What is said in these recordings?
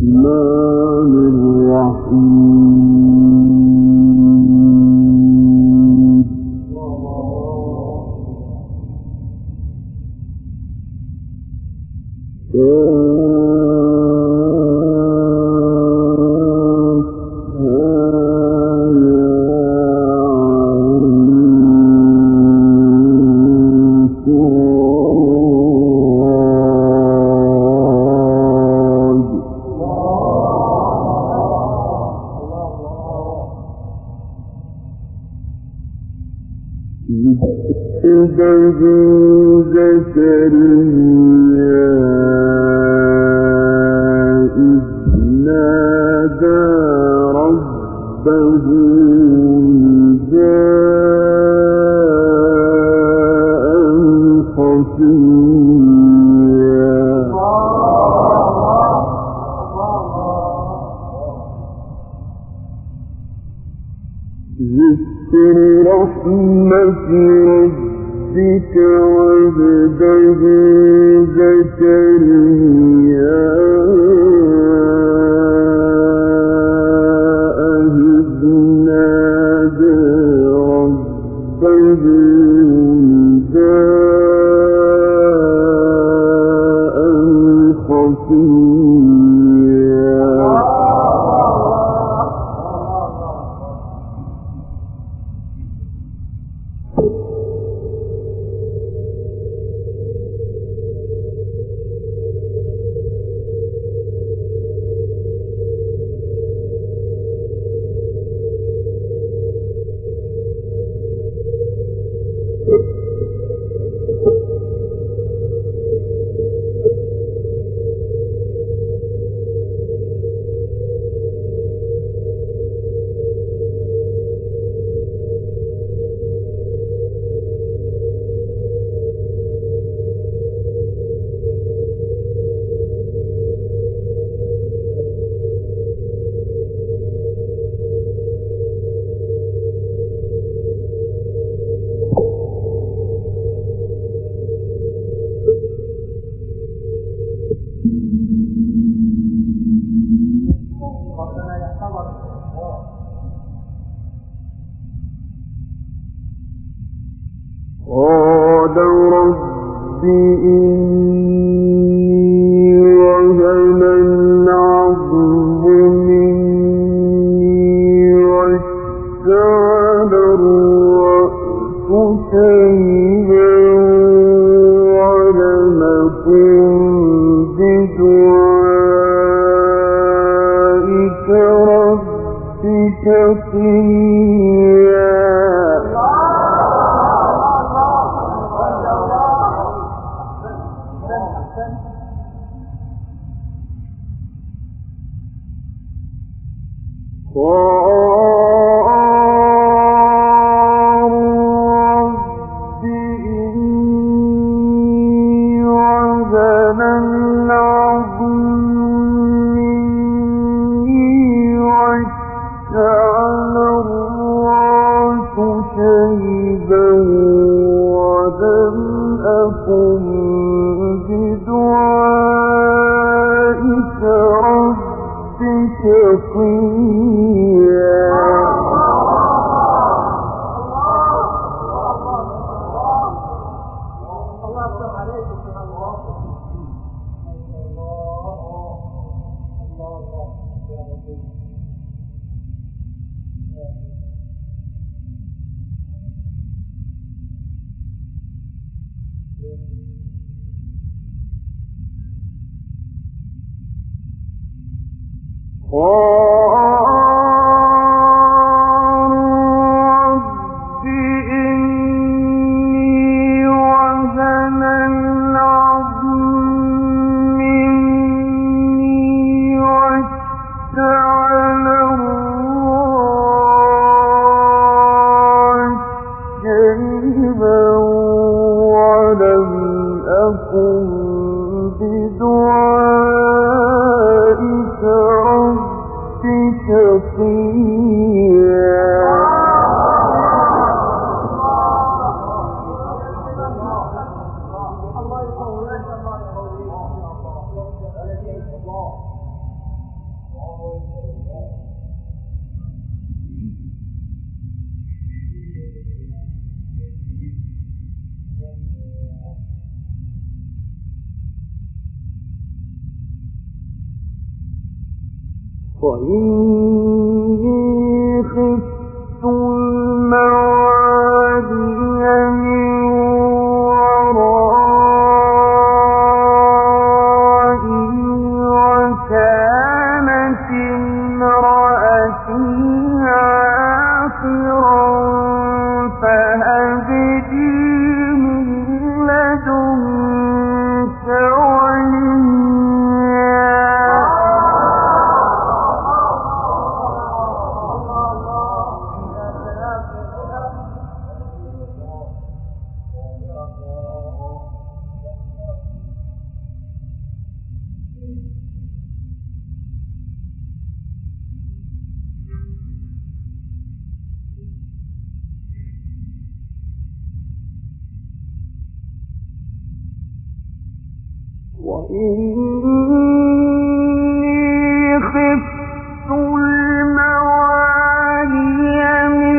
ذكر رحمة ربك عبده زكريا إذ نادى ربه نداء خفيا قال رب إني وهن العظم مني واشتعل الرأس شيبا ولم أكن بدعائك رب شقيا. وإني خفت الموالي من ورائي وكانت امرأتي عاقرا فهب لي من لدنك وإني خفت الموالي من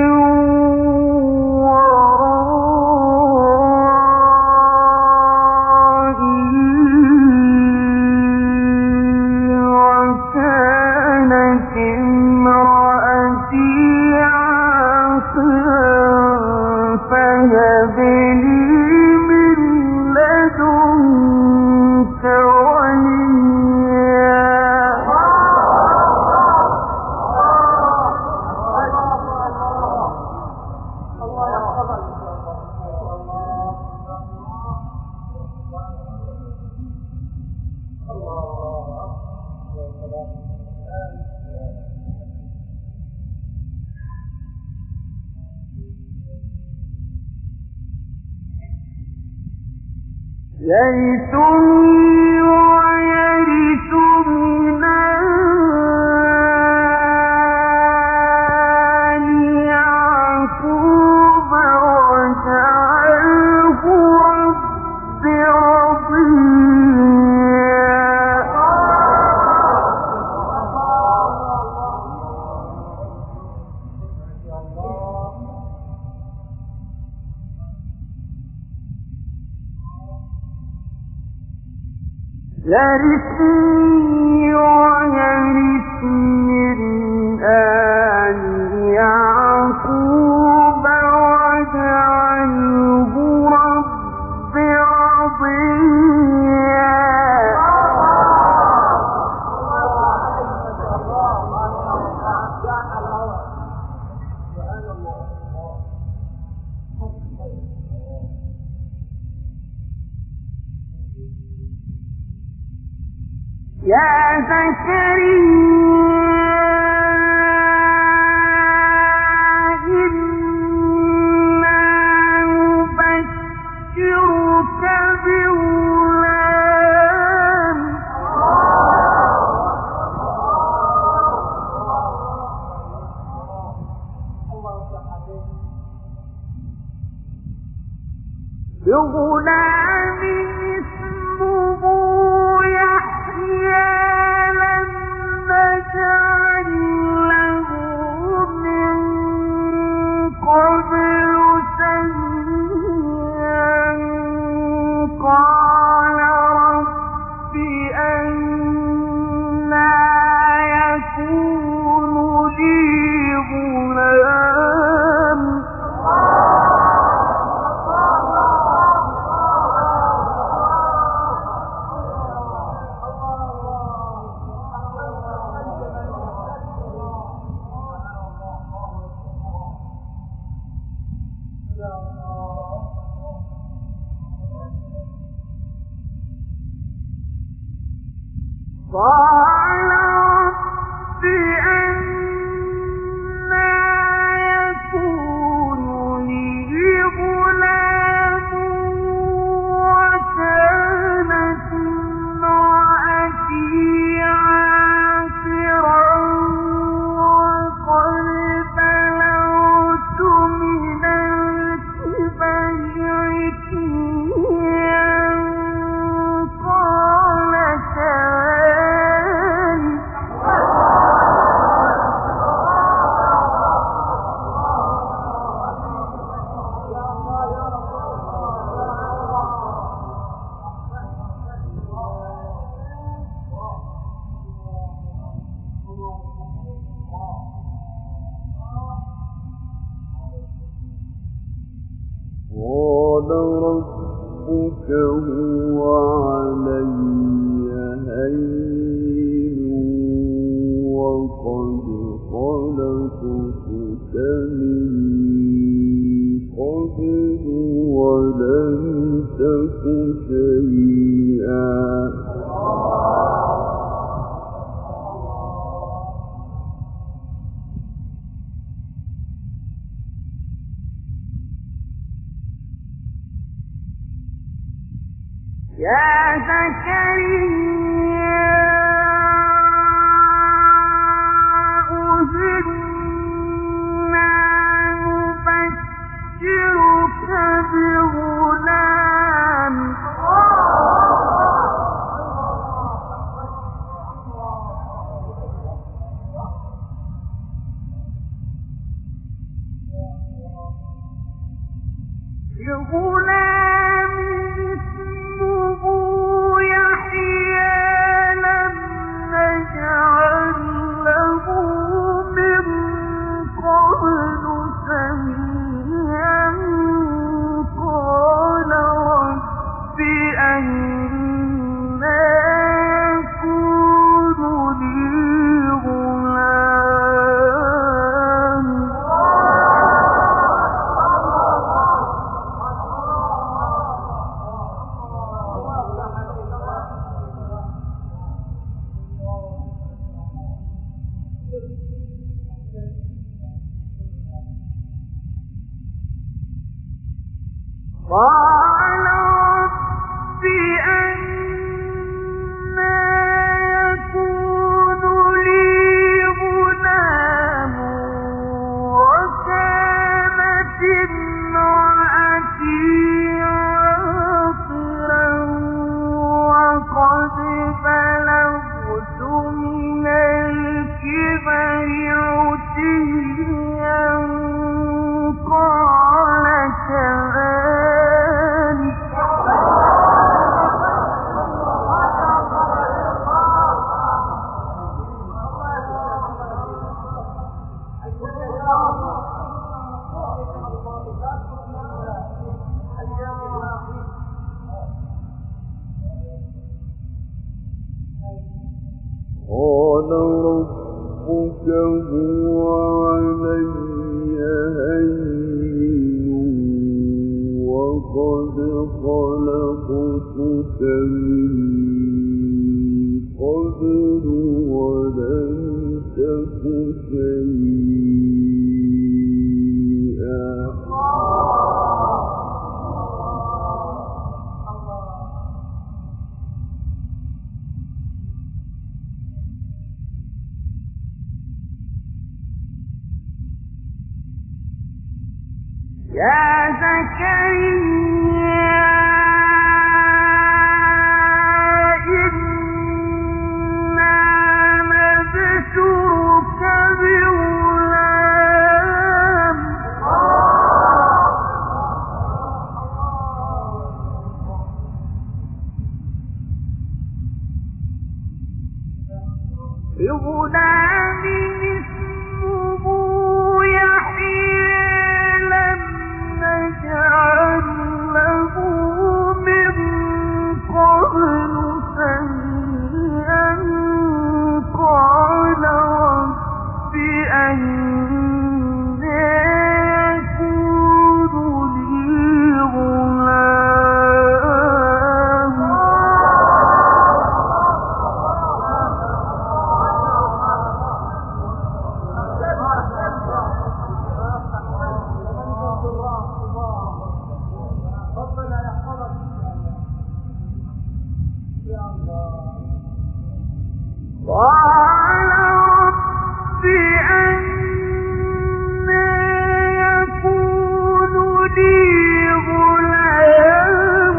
ورائي وكانت امرأتي عاقرا فهب لي من لدنك يرثني ويرث من آل يعقوب واجعله رب يرثني ويرث من آل يعقوب واجعله رب رضيا يا زكريا إنا نبشرك بغلام اسمه يحيى لم نجعل له من قبل سميا قال رب أنى يكون لي غلام قال رب أنى يكون لي غلام وكانت امرأتي عاقرا وقد بلغت من الكبر عتيا قال كذلك من قبل ولم تك شيئا يا زكريا إنا نبشرك بغلام اسمه يحيى لم نجعل له من قبل سميا قال رب أنى يكون لي غلام قال رب أنى يكون لي غلام وكانت امرأتي عاقرا وقد بلغت من الكبر عتيا قال كذلك قال ربك هو علي هين وقد خلقتك من قبل ولم تك شيئا يا زكريا إنا نبشرك بغلام اسمه يحيى لم نجعل له من قبل سميا قال رب أنى يكون لي غلام قال رب أنى يكون لي غلام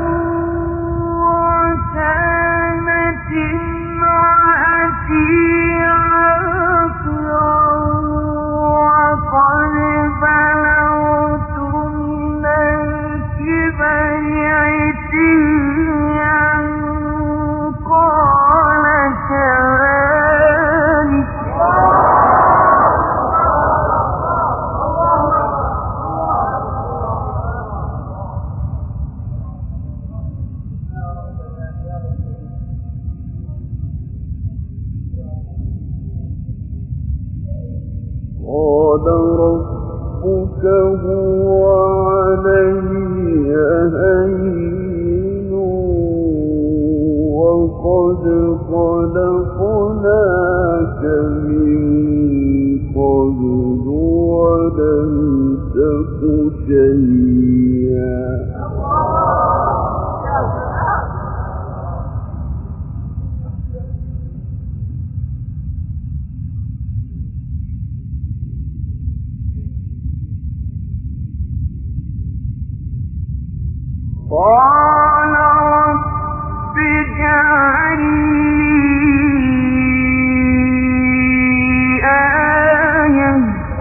وكانت امرأتي عاقرا وقد بلغت من الكبر عتيا قال كذلك قال رب ربك هو علي هين وقد خلقناك من قبل ولم تك شيئا قال رب اجعل لي آية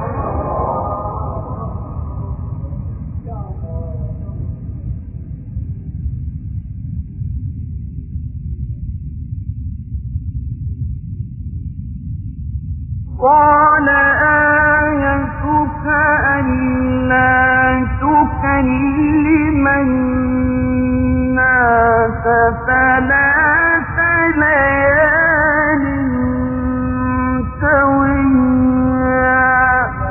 قال آيتك ألا تكلم الناس ثلاث ليال سويا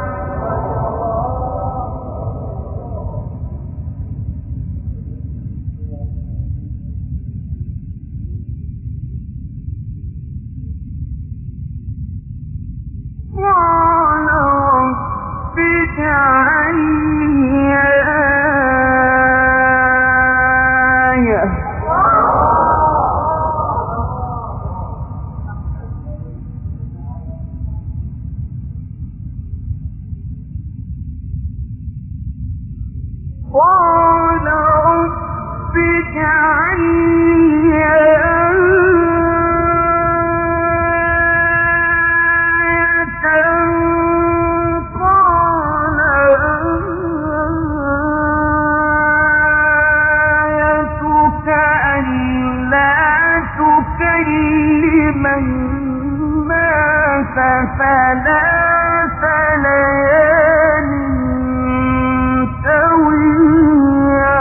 قال رب اجعل لي آية قال رب اجعل لي آية قال آيتك ألا تكلم الناس ثلاث ليال سويا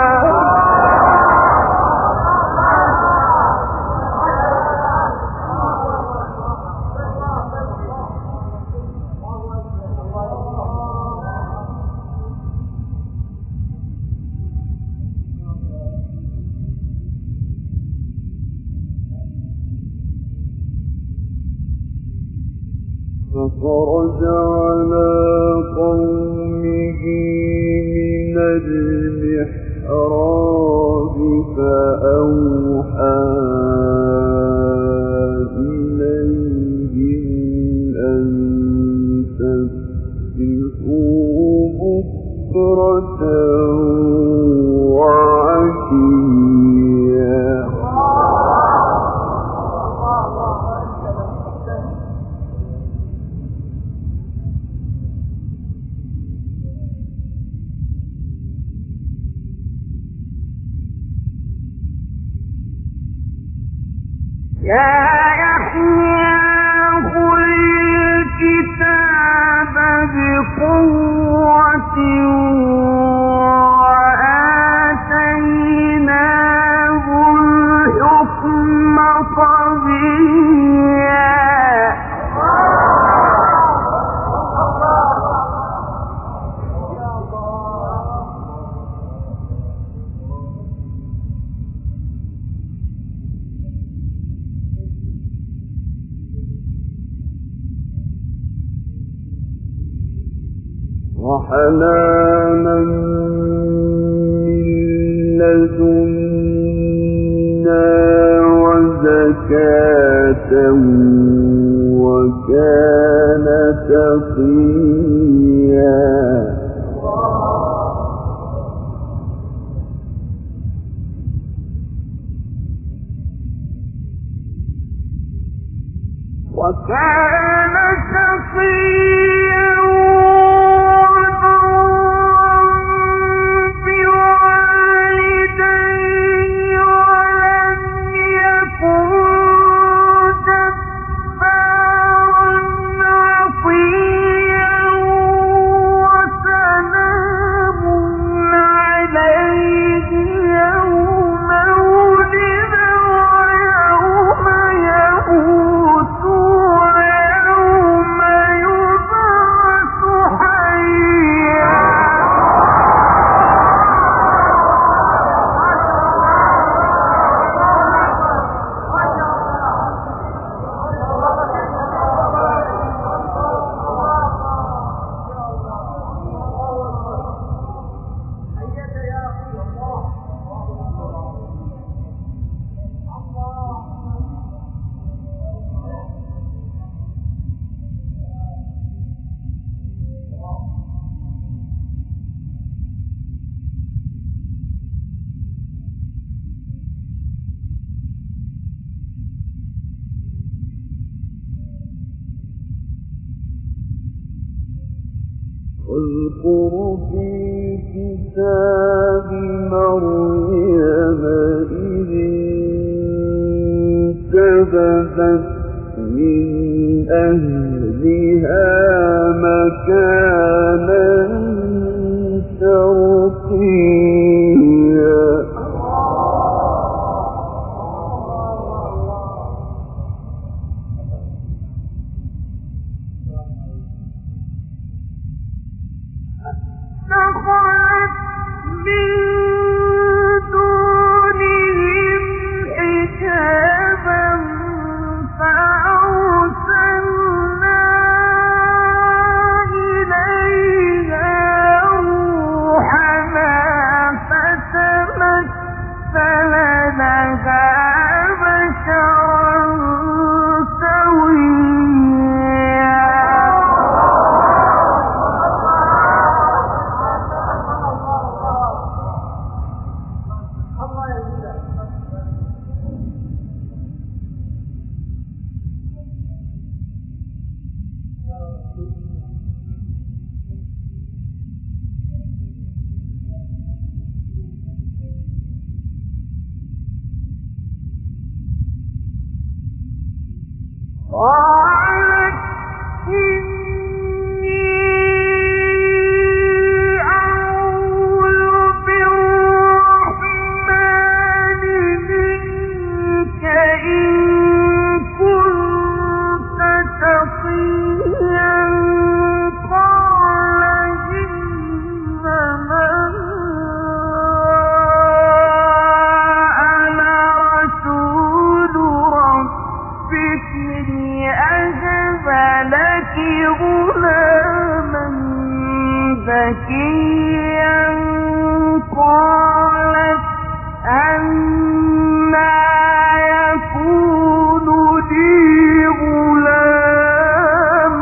فخرج على قومه من المحراب فأوحى إليهم أن سبحوا بكرة وعشيا يا يحيى خذ الكتاب بقوة وآتيناه الحكم صبيا وحنانا من لدنا وزكاة وكان تقيا وكان تقيا بوالديه ولم يكن جبارا عصيا وسلام عليه يوم ولد ويوم يموت ويوم يبعث واذكر في الكتاب مريم إذ انتبذت من أهلها مكانا شرقيا دخلت من دونهم حجابا فأرسلنا إليها روحنا فتمثل لها بشرا سويا قالت إني أعوذ بالرحمن منك إن كنت تقيا قال إنما أنا رسول ربك لأهب لك غلاما زكيا قالت أنى يكون لي غلام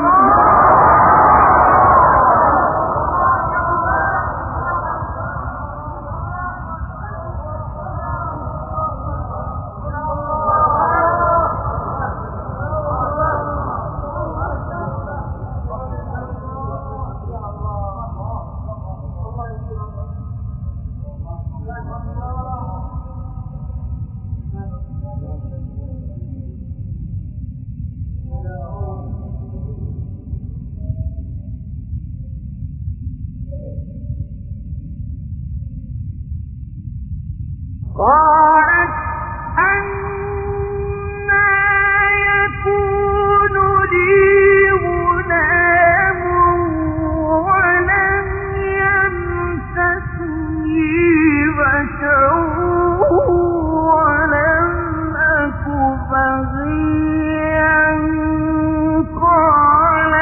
قالت أنى يكون لي غلام ولم يمسسني بشر ولم أك بغيا قال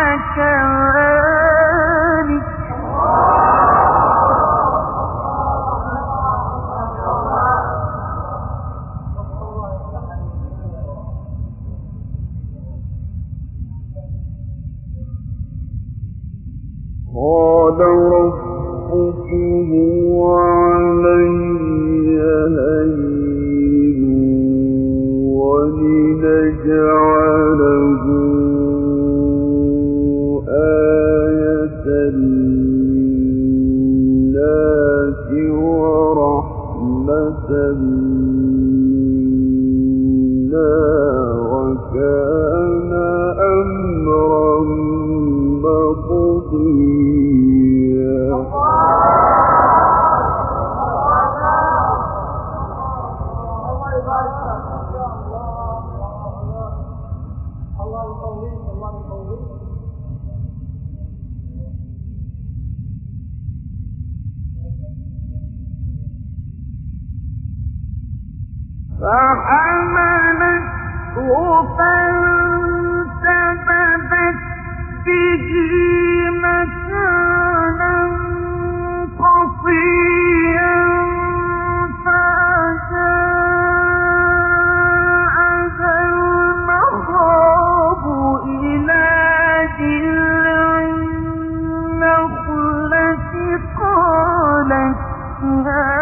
كذلك قال ربك هو علي هين ولنجعله آية للناس ورحمة منا وكان أمرا مقضيا فحملته فانتبذت به مكانا قصيا فجاءها المخاض إلى جذع النخلة قالت يا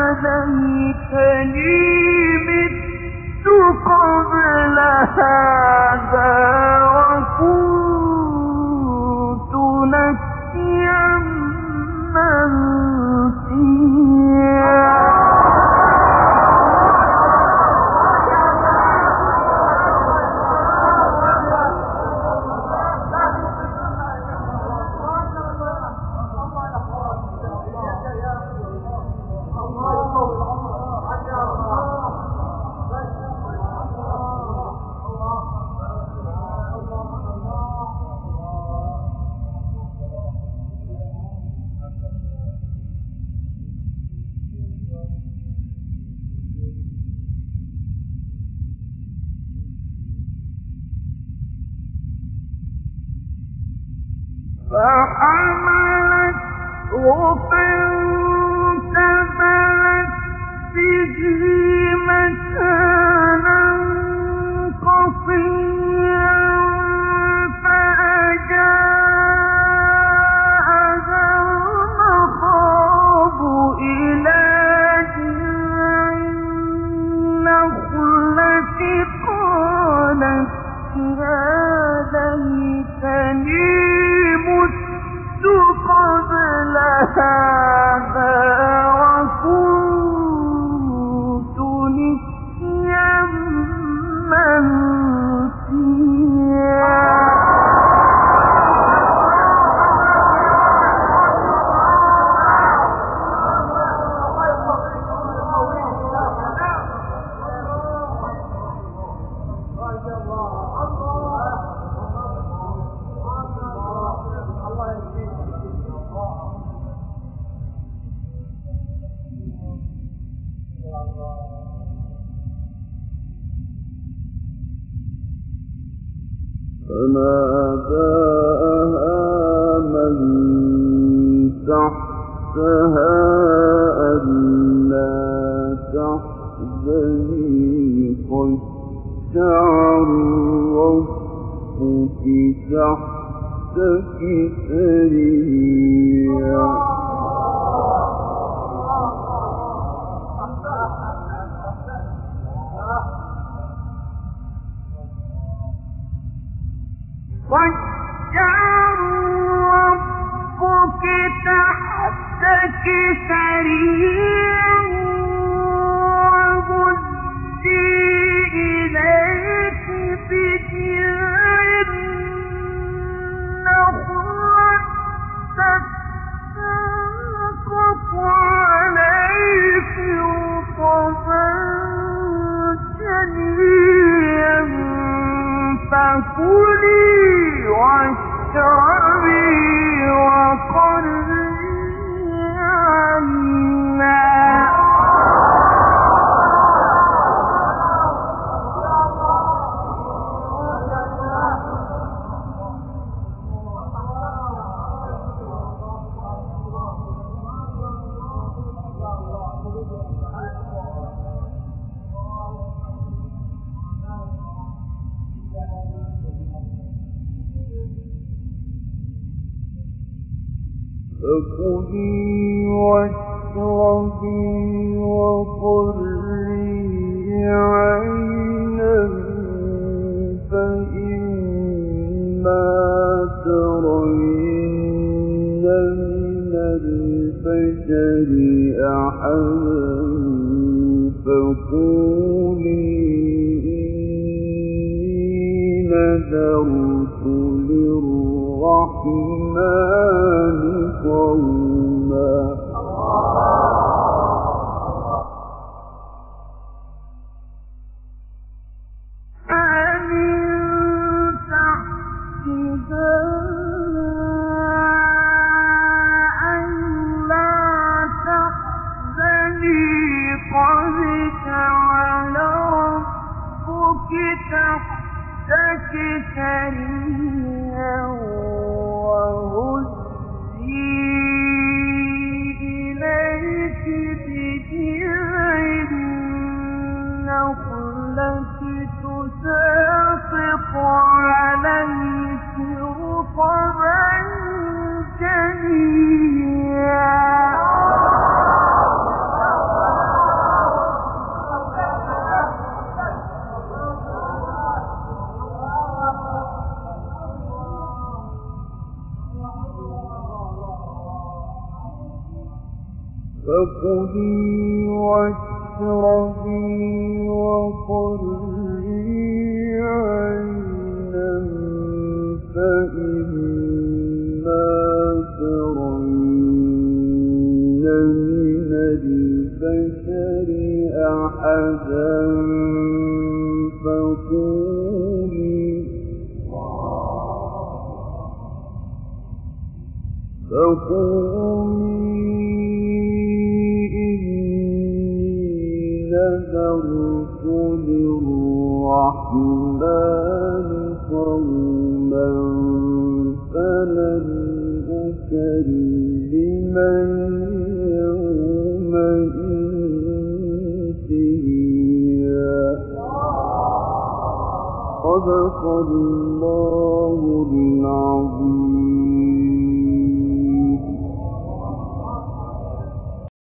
ليتني مت قبل هذا وكنت نسيا فحملته فانتبذت به مكانا قصيا فأجاءها المخاض إلى جذع النخلة قالت يا ليتني مت قبل هذا وكنت نسيا منسيا. فناداها من تحتها ألا تحزني قد جعل ربك تحتك سريا. وَجَعَلَ رَبُّكِ تَحْتَكِ سَرِيًّا وَهُزِّي إِلَيْكِ بِجِذْعِ النَّخْلَةِ تَسَاقِطْ عَلَيْكِ رُطَبًا جَنِيًّا فَكُلِي واشربي وقري عينا. فكلي واشربي وقري عينا فإما ترين من البشر أحدا فقولي إني نذرت للرحمن صوما. تحتك سريا وهزي إليك بجذع النخلة تساقط عليك رطبا جنيا. فكلي واشربي وقري عينا فإما ترين من البشر أحدا فقولي نذرت للرحمن صوما فلن مكلما يومئذ إنسيا. صدق الله